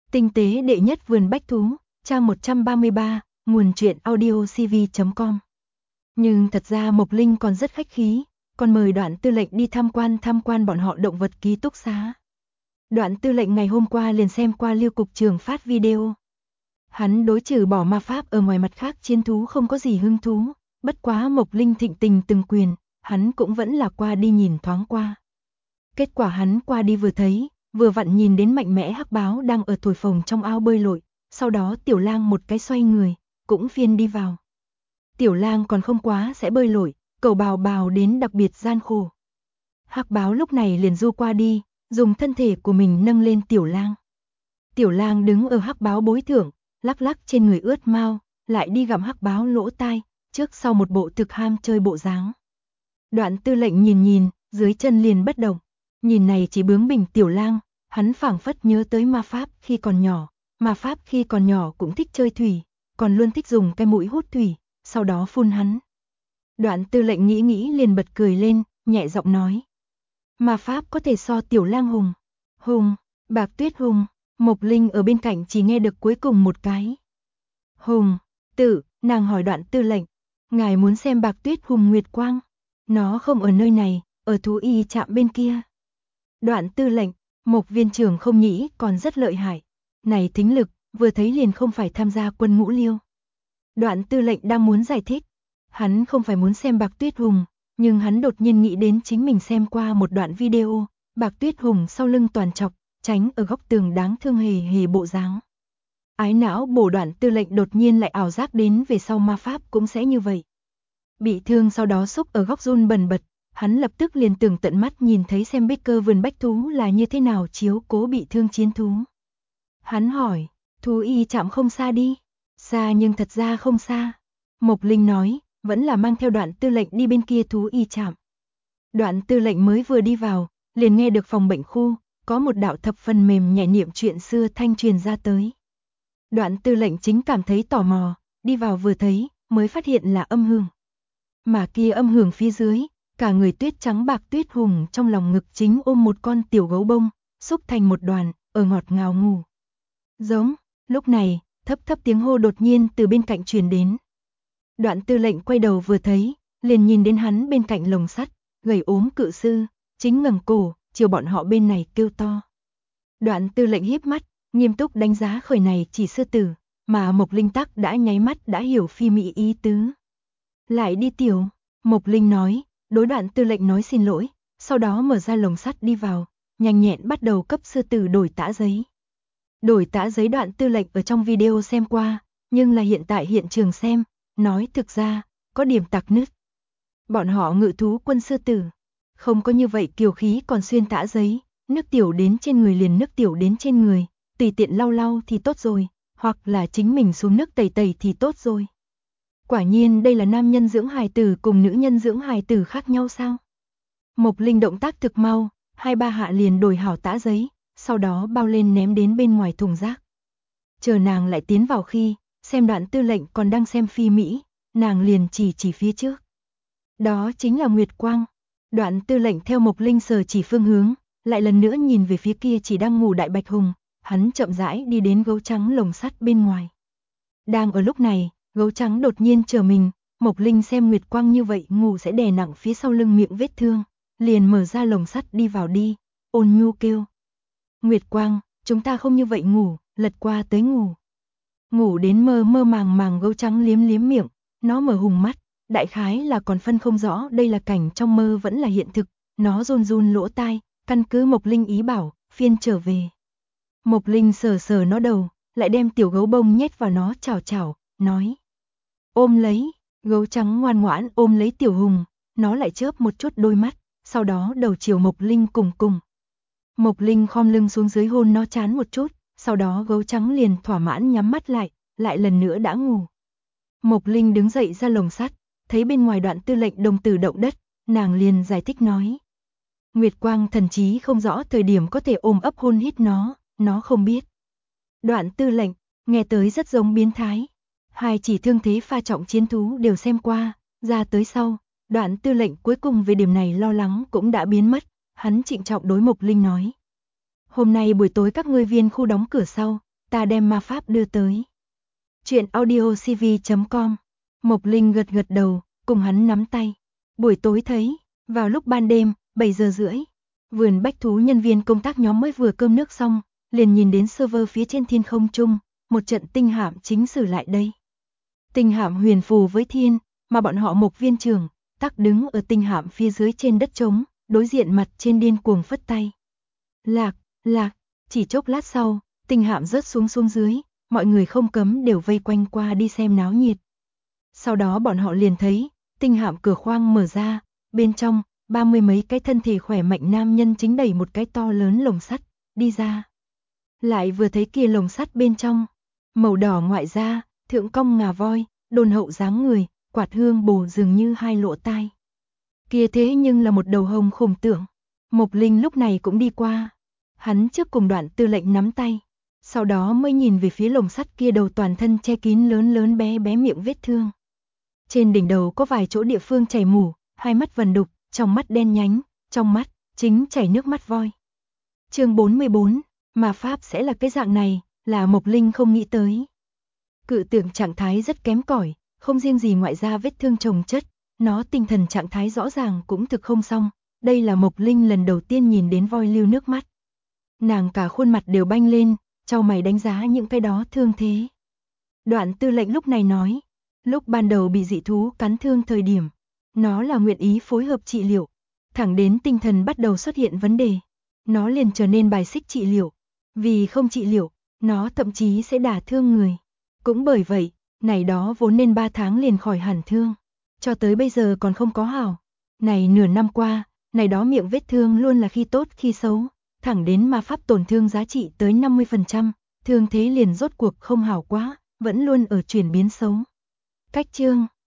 Tinh tế đệ nhất vườn bách thú, trang 133, nguồn truyện audiocv.com. Nhưng thật ra Mộc Linh còn rất khách khí, còn mời Đoạn Tư lệnh đi tham quan bọn họ động vật ký túc xá. Đoạn Tư lệnh ngày hôm qua liền xem qua Lưu cục trưởng phát video. Hắn đối trừ bỏ ma pháp ở ngoài mặt khác chiến thú không có gì hứng thú, bất quá Mộc Linh thịnh tình từng quyền, hắn cũng vẫn là qua đi nhìn thoáng qua. Kết quả hắn qua đi vừa thấy, vừa vặn nhìn đến mạnh mẽ hắc báo đang ở thổi phồng trong ao bơi lội, sau đó Tiểu Lang một cái xoay người, cũng phiên đi vào. Tiểu Lang còn không quá sẽ bơi lội, cầu bào bào đến đặc biệt gian khổ. Hắc báo lúc này liền du qua đi, dùng thân thể của mình nâng lên Tiểu Lang. Tiểu Lang đứng ở hắc báo bối thượng, lắc lắc trên người ướt mau, lại đi gặm hắc báo lỗ tai, trước sau một bộ thực ham chơi bộ dáng. Đoạn Tư lệnh nhìn, dưới chân liền bất động. Nhìn này chỉ bướng bỉnh Tiểu Lang, hắn phảng phất nhớ tới ma pháp khi còn nhỏ, ma pháp khi còn nhỏ cũng thích chơi thủy, còn luôn thích dùng cái mũi hút thủy, sau đó phun hắn. Đoạn Tư lệnh nghĩ liền bật cười lên, nhẹ giọng nói. Ma pháp có thể so Tiểu Lang hùng. Hùng, Bạc Tuyết hùng. Mộc Linh ở bên cạnh chỉ nghe được cuối cùng một cái. Hùng, nàng hỏi Đoạn Tư lệnh, ngài muốn xem Bạc Tuyết hùng Nguyệt Quang? Nó không ở nơi này, ở thú y trạm bên kia. Đoạn Tư lệnh, Mộc viên trưởng không nghĩ còn rất lợi hại. Này thính lực, vừa thấy liền không phải tham gia quân ngũ liêu. Đoạn Tư lệnh đang muốn giải thích. Hắn không phải muốn xem Bạc Tuyết hùng, nhưng hắn đột nhiên nghĩ đến chính mình xem qua một đoạn video, Bạc Tuyết hùng sau lưng toàn chọc, tránh ở góc tường đáng thương hề bộ dáng. Ái não bổ Đoạn Tư lệnh đột nhiên lại ảo giác đến về sau ma pháp cũng sẽ như vậy. Bị thương sau đó xúc ở góc run bần bật, hắn lập tức liền tưởng tận mắt nhìn thấy xem Baker vườn bách thú là như thế nào chiếu cố bị thương chiến thú. Hắn hỏi, thú y trạm không xa đi? Xa nhưng thật ra không xa. Mộc Linh nói, vẫn là mang theo Đoạn Tư lệnh đi bên kia thú y trạm. Đoạn Tư lệnh mới vừa đi vào, liền nghe được phòng bệnh khu, có một đạo thập phần mềm nhẹ niệm chuyện xưa thanh truyền ra tới. Đoạn Tư lệnh chính cảm thấy tò mò, đi vào vừa thấy, mới phát hiện là âm hưởng. Mà kia âm hưởng phía dưới, cả người tuyết trắng Bạc Tuyết hùng trong lòng ngực chính ôm một con tiểu gấu bông, xúc thành một đoàn, ở ngọt ngào ngủ. Giống, lúc này, thấp tiếng hô đột nhiên từ bên cạnh truyền đến. Đoạn Tư lệnh quay đầu vừa thấy, liền nhìn đến hắn bên cạnh lồng sắt, gầy ốm cự sư, chính ngẩng cổ, chiều bọn họ bên này kêu to. Đoạn Tư lệnh híp mắt, nghiêm túc đánh giá khởi này chỉ sư tử, mà Mộc Linh tắc đã nháy mắt đã hiểu phi mỹ ý tứ. Lại đi tiểu, Mộc Linh nói, đối Đoạn Tư lệnh nói xin lỗi, sau đó mở ra lồng sắt đi vào, nhanh nhẹn bắt đầu cấp sư tử đổi tã giấy. Đổi tã giấy Đoạn Tư lệnh ở trong video xem qua, nhưng là hiện tại hiện trường xem, nói thực ra, có điểm tạc nứt. Bọn họ ngự thú quân sư tử, không có như vậy kiều khí còn xuyên tã giấy, nước tiểu đến trên người liền nước tiểu đến trên người, tùy tiện lau thì tốt rồi, hoặc là chính mình xuống nước tẩy thì tốt rồi. Quả nhiên đây là nam nhân dưỡng hài tử cùng nữ nhân dưỡng hài tử khác nhau sao? Mộc Linh động tác thực mau, 2-3 hạ liền đổi hảo tã giấy, sau đó bao lên ném đến bên ngoài thùng rác. Chờ nàng lại tiến vào khi, xem Đoạn Tư lệnh còn đang xem phi Mỹ, nàng liền chỉ phía trước. Đó chính là Nguyệt Quang. Đoạn Tư lệnh theo Mộc Linh sờ chỉ phương hướng, lại lần nữa nhìn về phía kia chỉ đang ngủ đại bạch hùng, hắn chậm rãi đi đến gấu trắng lồng sắt bên ngoài. Đang ở lúc này, gấu trắng đột nhiên trở mình, Mộc Linh xem Nguyệt Quang như vậy ngủ sẽ đè nặng phía sau lưng miệng vết thương, liền mở ra lồng sắt đi vào đi, ôn nhu kêu. Nguyệt Quang, chúng ta không như vậy ngủ, lật qua tới ngủ. Ngủ đến mơ màng gấu trắng liếm miệng, nó mở hùng mắt, đại khái là còn phân không rõ đây là cảnh trong mơ vẫn là hiện thực, nó run lỗ tai, căn cứ Mộc Linh ý bảo, phiên trở về. Mộc Linh sờ nó đầu, lại đem tiểu gấu bông nhét vào nó chào, nói. Ôm lấy, gấu trắng ngoan ngoãn ôm lấy tiểu hùng, nó lại chớp một chút đôi mắt, sau đó đầu chiều Mộc Linh cùng. Mộc Linh khom lưng xuống dưới hôn nó chán một chút, sau đó gấu trắng liền thỏa mãn nhắm mắt lại lần nữa đã ngủ. Mộc Linh đứng dậy ra lồng sắt, thấy bên ngoài Đoạn Tư lệnh đồng tử động đất, nàng liền giải thích nói. Nguyệt Quang thần trí không rõ thời điểm có thể ôm ấp hôn hít nó không biết. Đoạn Tư lệnh, nghe tới rất giống biến thái. Hai chỉ thương thế pha trọng chiến thú đều xem qua, ra tới sau, Đoạn Tư lệnh cuối cùng về điểm này lo lắng cũng đã biến mất, hắn trịnh trọng đối Mộc Linh nói. Hôm nay buổi tối các ngươi viên khu đóng cửa sau, ta đem ma pháp đưa tới. Chuyện audiocv.com. Mộc Linh gật gật đầu, cùng hắn nắm tay. Buổi tối thấy, vào lúc ban đêm, 7 giờ rưỡi, vườn bách thú nhân viên công tác nhóm mới vừa cơm nước xong, liền nhìn đến server phía trên thiên không trung, một trận tinh hạm chính sử lại đây. Tinh hạm huyền phù với thiên, mà bọn họ Mộc viên trưởng, tắc đứng ở tinh hạm phía dưới trên đất trống, đối diện mặt trên điên cuồng phất tay. Lạc, lạc, chỉ chốc lát sau, tinh hạm rớt xuống dưới, mọi người không cấm đều vây quanh qua đi xem náo nhiệt. Sau đó bọn họ liền thấy, tinh hạm cửa khoang mở ra, bên trong, 30 mấy cái thân thể khỏe mạnh nam nhân chính đẩy một cái to lớn lồng sắt, đi ra. Lại vừa thấy kia lồng sắt bên trong, màu đỏ ngoại da, thượng cong ngà voi, đôn hậu dáng người, quạt hương bồ dường như hai lỗ tai. Kia thế nhưng là một đầu hồng khủng tượng. Mộc Linh lúc này cũng đi qua. Hắn trước cùng Đoạn Tư lệnh nắm tay, sau đó mới nhìn về phía lồng sắt kia đầu toàn thân che kín lớn lớn bé bé miệng vết thương. Trên đỉnh đầu có vài chỗ địa phương chảy mủ, hai mắt vần đục, trong mắt đen nhánh, trong mắt chính chảy nước mắt voi. Chương 44, mà pháp sẽ là cái dạng này, là Mộc Linh không nghĩ tới. Cự tượng trạng thái rất kém cỏi, không riêng gì ngoại da vết thương chồng chất, nó tinh thần trạng thái rõ ràng cũng thực không xong, đây là Mộc Linh lần đầu tiên nhìn đến voi lưu nước mắt. Nàng cả khuôn mặt đều banh lên, chau mày đánh giá những cái đó thương thế. Đoạn Tư lệnh lúc này nói, lúc ban đầu bị dị thú cắn thương thời điểm, nó là nguyện ý phối hợp trị liệu, thẳng đến tinh thần bắt đầu xuất hiện vấn đề, nó liền trở nên bài xích trị liệu, vì không trị liệu, nó thậm chí sẽ đả thương người. Cũng bởi vậy, này đó vốn nên 3 tháng liền khỏi hẳn thương, cho tới bây giờ còn không có hảo. Này nửa năm qua, này đó miệng vết thương luôn là khi tốt khi xấu, thẳng đến ma pháp tổn thương giá trị tới 50%, thương thế liền rốt cuộc không hảo quá, vẫn luôn ở chuyển biến xấu. Cách chương